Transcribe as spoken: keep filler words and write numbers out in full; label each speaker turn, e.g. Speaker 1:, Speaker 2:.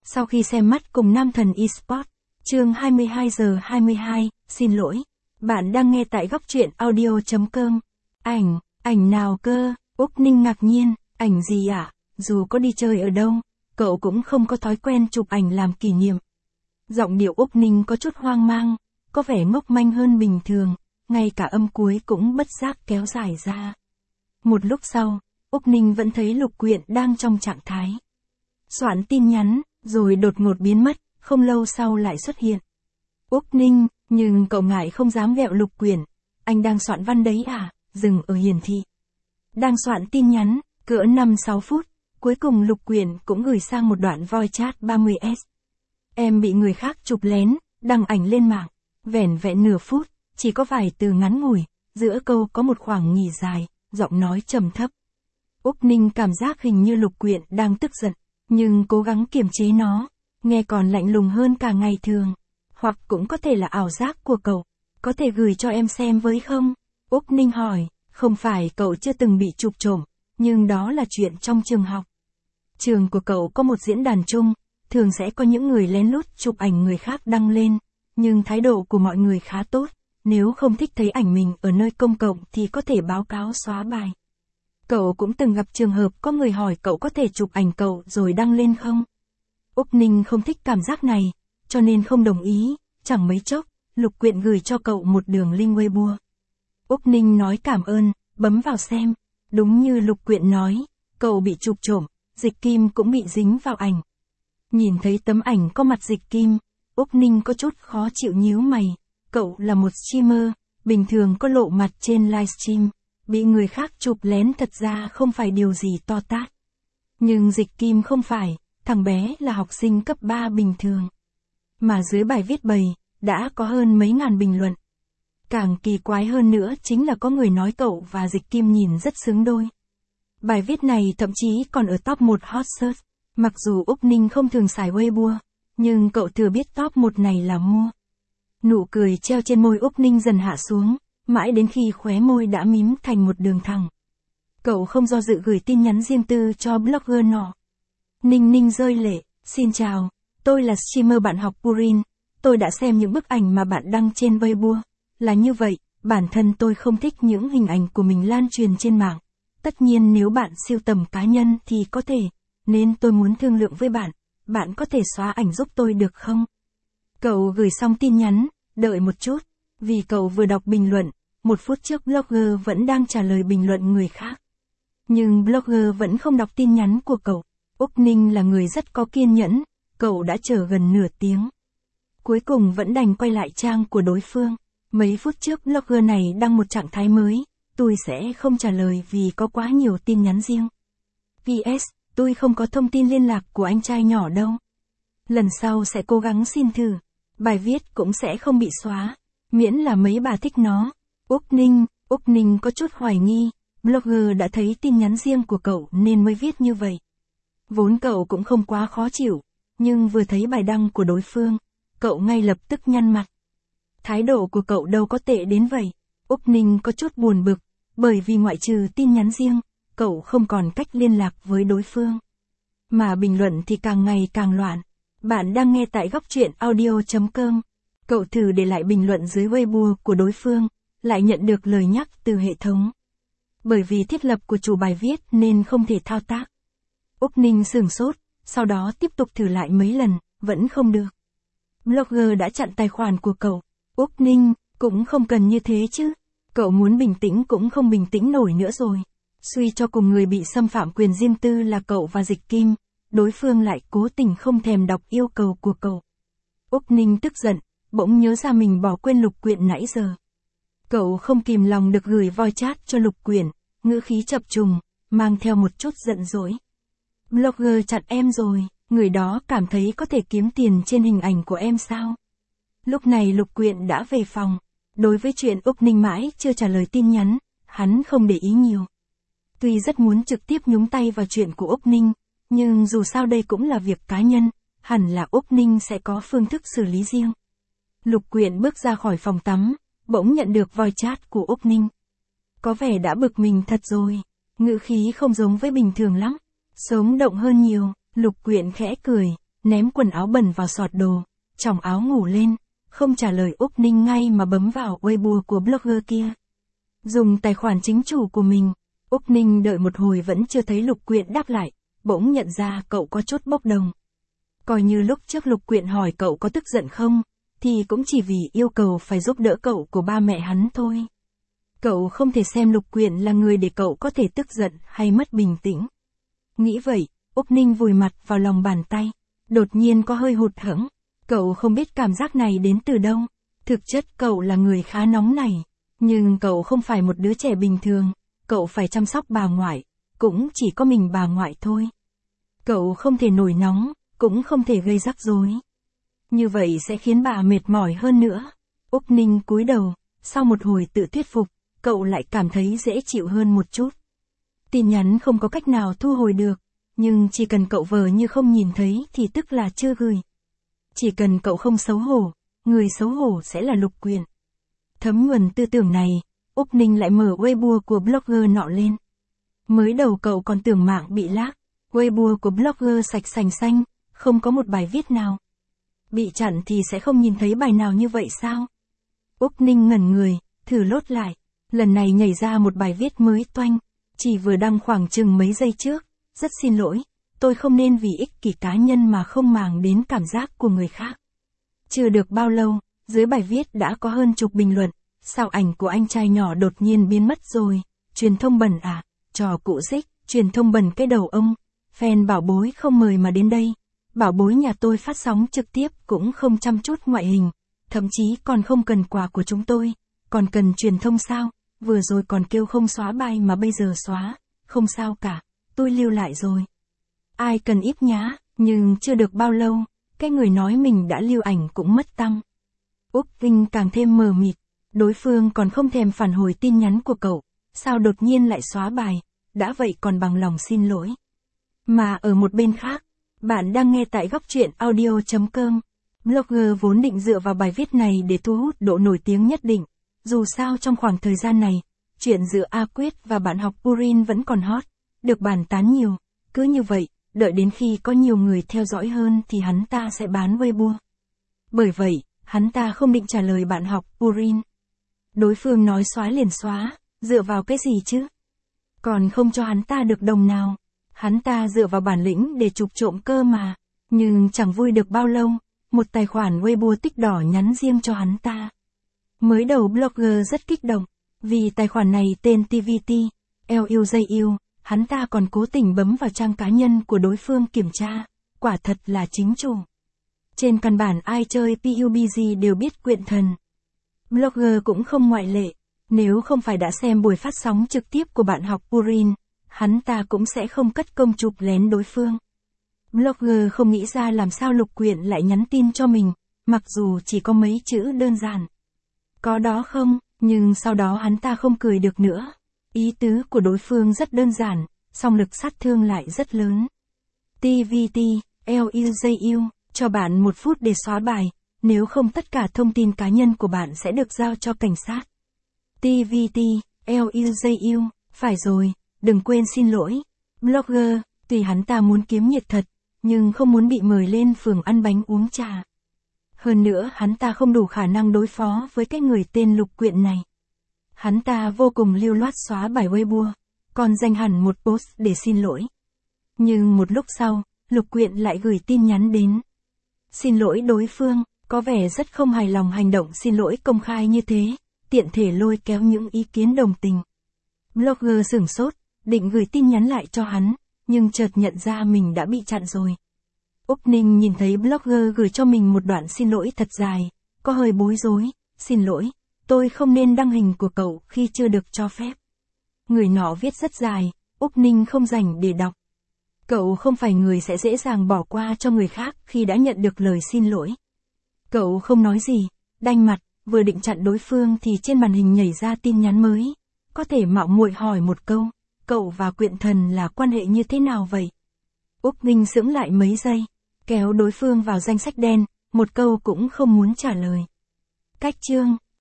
Speaker 1: Sau khi xem mắt cùng Nam Thần Esports, chương hai mươi hai giờ hai mươi hai, xin lỗi. Bạn đang nghe tại góc truyện audio.com. Ảnh, ảnh nào cơ? Úc Ninh ngạc nhiên, ảnh gì ạ? À? Dù có đi chơi ở đâu, cậu cũng không có thói quen chụp ảnh làm kỷ niệm. Giọng điệu Úc Ninh có chút hoang mang, có vẻ ngốc manh hơn bình thường, ngay cả âm cuối cũng bất giác kéo dài ra. Một lúc sau, Úc Ninh vẫn thấy Lục Quyện đang trong trạng thái soạn tin nhắn, rồi đột ngột biến mất, không lâu sau lại xuất hiện. Úc Ninh, nhưng cậu ngại không dám vẹo Lục Quyện. Anh đang soạn văn đấy à? Dừng ở hiển thị. Đang soạn tin nhắn, cỡ năm sáu phút, cuối cùng Lục Quyện cũng gửi sang một đoạn voice chat ba mươi S. Em bị người khác chụp lén, đăng ảnh lên mạng. Vẻn vẹn nửa phút, chỉ có vài từ ngắn ngủi, giữa câu có một khoảng nghỉ dài, giọng nói trầm thấp. Úc Ninh cảm giác hình như Lục Quyện đang tức giận, nhưng cố gắng kiềm chế nó, nghe còn lạnh lùng hơn cả ngày thường. Hoặc cũng có thể là ảo giác của cậu, có thể gửi cho em xem với không? Úc Ninh hỏi, không phải cậu chưa từng bị chụp trộm, nhưng đó là chuyện trong trường học. Trường của cậu có một diễn đàn chung, thường sẽ có những người lén lút chụp ảnh người khác đăng lên, nhưng thái độ của mọi người khá tốt, nếu không thích thấy ảnh mình ở nơi công cộng thì có thể báo cáo xóa bài. Cậu cũng từng gặp trường hợp có người hỏi cậu có thể chụp ảnh cậu rồi đăng lên không? Úc Ninh không thích cảm giác này, cho nên không đồng ý. Chẳng mấy chốc, Lục Quyện gửi cho cậu một đường link Weibo. Úc Ninh nói cảm ơn, bấm vào xem. Đúng như Lục Quyện nói, cậu bị chụp trộm, Dịch Kim cũng bị dính vào ảnh. Nhìn thấy tấm ảnh có mặt Dịch Kim, Úc Ninh có chút khó chịu nhíu mày. Cậu là một streamer, bình thường có lộ mặt trên livestream, bị người khác chụp lén thật ra không phải điều gì to tát. Nhưng Dịch Kim không phải, thằng bé là học sinh cấp ba bình thường. Mà dưới bài viết bày, đã có hơn mấy ngàn bình luận. Càng kỳ quái hơn nữa chính là có người nói cậu và Dịch Kim nhìn rất xứng đôi. Bài viết này thậm chí còn ở top một hot search. Mặc dù Úc Ninh không thường xài Weibo, nhưng cậu thừa biết top một này là mua. Nụ cười treo trên môi Úc Ninh dần hạ xuống, mãi đến khi khóe môi đã mím thành một đường thẳng. Cậu không do dự gửi tin nhắn riêng tư cho blogger nọ. Ninh Ninh rơi lệ, xin chào, tôi là streamer bạn học Purin, tôi đã xem những bức ảnh mà bạn đăng trên Weibo. Là như vậy, bản thân tôi không thích những hình ảnh của mình lan truyền trên mạng. Tất nhiên nếu bạn sưu tầm cá nhân thì có thể, nên tôi muốn thương lượng với bạn, bạn có thể xóa ảnh giúp tôi được không? Cậu gửi xong tin nhắn, đợi một chút, vì cậu vừa đọc bình luận, một phút trước blogger vẫn đang trả lời bình luận người khác. Nhưng blogger vẫn không đọc tin nhắn của cậu. Úc Ninh là người rất có kiên nhẫn, cậu đã chờ gần nửa tiếng. Cuối cùng vẫn đành quay lại trang của đối phương. Mấy phút trước blogger này đăng một trạng thái mới, tôi sẽ không trả lời vì có quá nhiều tin nhắn riêng. pê ét, tôi không có thông tin liên lạc của anh trai nhỏ đâu. Lần sau sẽ cố gắng xin thử. Bài viết cũng sẽ không bị xóa, miễn là mấy bà thích nó. Úc Ninh, Úc Ninh có chút hoài nghi, blogger đã thấy tin nhắn riêng của cậu nên mới viết như vậy. Vốn cậu cũng không quá khó chịu, nhưng vừa thấy bài đăng của đối phương, cậu ngay lập tức nhăn mặt. Thái độ của cậu đâu có tệ đến vậy. Úc Ninh có chút buồn bực, bởi vì ngoại trừ tin nhắn riêng, cậu không còn cách liên lạc với đối phương. Mà bình luận thì càng ngày càng loạn. Bạn đang nghe tại góc truyện audio.com. Cậu thử để lại bình luận dưới Weibo của đối phương, lại nhận được lời nhắc từ hệ thống. Bởi vì thiết lập của chủ bài viết nên không thể thao tác. Úc Ninh sửng sốt, sau đó tiếp tục thử lại mấy lần, vẫn không được. Blogger đã chặn tài khoản của cậu. Úc Ninh, cũng không cần như thế chứ. Cậu muốn bình tĩnh cũng không bình tĩnh nổi nữa rồi. Suy cho cùng người bị xâm phạm quyền riêng tư là cậu và Dịch Kim. Đối phương lại cố tình không thèm đọc yêu cầu của cậu. Úc Ninh tức giận, bỗng nhớ ra mình bỏ quên Lục Quyện nãy giờ. Cậu không kìm lòng được gửi voice chat cho Lục Quyện, ngữ khí chập trùng, mang theo một chút giận dỗi. Blogger chặn em rồi, người đó cảm thấy có thể kiếm tiền trên hình ảnh của em sao? Lúc này Lục Quyện đã về phòng. Đối với chuyện Úc Ninh mãi chưa trả lời tin nhắn, hắn không để ý nhiều. Tuy rất muốn trực tiếp nhúng tay vào chuyện của Úc Ninh, nhưng dù sao đây cũng là việc cá nhân, hẳn là Úc Ninh sẽ có phương thức xử lý riêng. Lục Quyện bước ra khỏi phòng tắm, bỗng nhận được voice chat của Úc Ninh. Có vẻ đã bực mình thật rồi, ngữ khí không giống với bình thường lắm, sống động hơn nhiều. Lục Quyện khẽ cười, ném quần áo bẩn vào sọt đồ, chòng áo ngủ lên, không trả lời Úc Ninh ngay mà bấm vào Weibo của blogger kia. Dùng tài khoản chính chủ của mình, Úc Ninh đợi một hồi vẫn chưa thấy Lục Quyện đáp lại, bỗng nhận ra cậu có chút bốc đồng. Coi như lúc trước Lục Quyện hỏi cậu có tức giận không, thì cũng chỉ vì yêu cầu phải giúp đỡ cậu của ba mẹ hắn thôi. Cậu không thể xem Lục Quyện là người để cậu có thể tức giận hay mất bình tĩnh. Nghĩ vậy, Úc Ninh vùi mặt vào lòng bàn tay, đột nhiên có hơi hụt hẫng. Cậu không biết cảm giác này đến từ đâu. Thực chất cậu là người khá nóng nảy, nhưng cậu không phải một đứa trẻ bình thường, cậu phải chăm sóc bà ngoại, cũng chỉ có mình bà ngoại thôi. Cậu không thể nổi nóng, cũng không thể gây rắc rối. Như vậy sẽ khiến bà mệt mỏi hơn nữa. Úc Ninh cúi đầu, sau một hồi tự thuyết phục, cậu lại cảm thấy dễ chịu hơn một chút. Tin nhắn không có cách nào thu hồi được, nhưng chỉ cần cậu vờ như không nhìn thấy thì tức là chưa gửi. Chỉ cần cậu không xấu hổ, người xấu hổ sẽ là Lục Quyện. Thấm nhuần tư tưởng này, Úc Ninh lại mở Weibo của blogger nọ lên. Mới đầu cậu còn tưởng mạng bị lag, Weibo của blogger sạch sành xanh, không có một bài viết nào. Bị chặn thì sẽ không nhìn thấy bài nào như vậy sao? Úc Ninh ngẩn người, thử lốt lại. Lần này nhảy ra một bài viết mới toanh, chỉ vừa đăng khoảng chừng mấy giây trước. Rất xin lỗi, tôi không nên vì ích kỷ cá nhân mà không màng đến cảm giác của người khác. Chưa được bao lâu, dưới bài viết đã có hơn chục bình luận. Sao ảnh của anh trai nhỏ đột nhiên biến mất rồi? Truyền thông bẩn à? Trò cụ dích, truyền thông bẩn cái đầu ông. Fan bảo bối không mời mà đến đây. Bảo bối nhà tôi phát sóng trực tiếp cũng không chăm chút ngoại hình. Thậm chí còn không cần quà của chúng tôi. Còn cần truyền thông sao? Vừa rồi còn kêu không xóa bài mà bây giờ xóa. Không sao cả, tôi lưu lại rồi. Ai cần íp nhá, nhưng chưa được bao lâu, cái người nói mình đã lưu ảnh cũng mất tâm. Úc Vinh càng thêm mờ mịt, đối phương còn không thèm phản hồi tin nhắn của cậu, sao đột nhiên lại xóa bài, đã vậy còn bằng lòng xin lỗi. Mà ở một bên khác, bạn đang nghe tại góc truyện audio chấm com. Blogger vốn định dựa vào bài viết này để thu hút độ nổi tiếng nhất định. Dù sao trong khoảng thời gian này, chuyện giữa A Quyết và bạn học Purin vẫn còn hot, được bàn tán nhiều. Cứ như vậy, đợi đến khi có nhiều người theo dõi hơn thì hắn ta sẽ bán Weibo. Bởi vậy, hắn ta không định trả lời bạn học Purin. Đối phương nói xóa liền xóa, dựa vào cái gì chứ? Còn không cho hắn ta được đồng nào. Hắn ta dựa vào bản lĩnh để chụp trộm cơ mà. Nhưng chẳng vui được bao lâu, một tài khoản Weibo tích đỏ nhắn riêng cho hắn ta. Mới đầu blogger rất kích động, vì tài khoản này tên tê vê tê, lờ u gi u, hắn ta còn cố tình bấm vào trang cá nhân của đối phương kiểm tra, quả thật là chính chủ. Trên căn bản ai chơi pê u bê giê đều biết Quyện Thần. Blogger cũng không ngoại lệ, nếu không phải đã xem buổi phát sóng trực tiếp của bạn học Purin, hắn ta cũng sẽ không cất công chụp lén đối phương. Blogger không nghĩ ra làm sao Lục Quyện lại nhắn tin cho mình, mặc dù chỉ có mấy chữ đơn giản. Có đó không, nhưng sau đó hắn ta không cười được nữa. Ý tứ của đối phương rất đơn giản, song lực sát thương lại rất lớn. tê vê tê, lờ u gi u, cho bạn một phút để xóa bài, nếu không tất cả thông tin cá nhân của bạn sẽ được giao cho cảnh sát. tê vê tê, lờ u gi u, phải rồi, đừng quên xin lỗi. Blogger, tuy hắn ta muốn kiếm nhiệt thật, nhưng không muốn bị mời lên phường ăn bánh uống trà. Hơn nữa hắn ta không đủ khả năng đối phó với cái người tên Lục Quyện này. Hắn ta vô cùng lưu loát xóa bài Weibo, còn dành hẳn một post để xin lỗi. Nhưng một lúc sau, Lục Quyện lại gửi tin nhắn đến. Xin lỗi đối phương, có vẻ rất không hài lòng hành động xin lỗi công khai như thế, tiện thể lôi kéo những ý kiến đồng tình. Blogger sửng sốt, định gửi tin nhắn lại cho hắn, nhưng chợt nhận ra mình đã bị chặn rồi. Úc Ninh nhìn thấy blogger gửi cho mình một đoạn xin lỗi thật dài, có hơi bối rối, xin lỗi, tôi không nên đăng hình của cậu khi chưa được cho phép. Người nọ viết rất dài, Úc Ninh không rảnh để đọc. Cậu không phải người sẽ dễ dàng bỏ qua cho người khác khi đã nhận được lời xin lỗi. Cậu không nói gì, đanh mặt, vừa định chặn đối phương thì trên màn hình nhảy ra tin nhắn mới. Có thể mạo muội hỏi một câu, cậu và Quyện Thần là quan hệ như thế nào vậy? Úc Ninh sững lại mấy giây, kéo đối phương vào danh sách đen, một câu cũng không muốn trả lời. Cách chương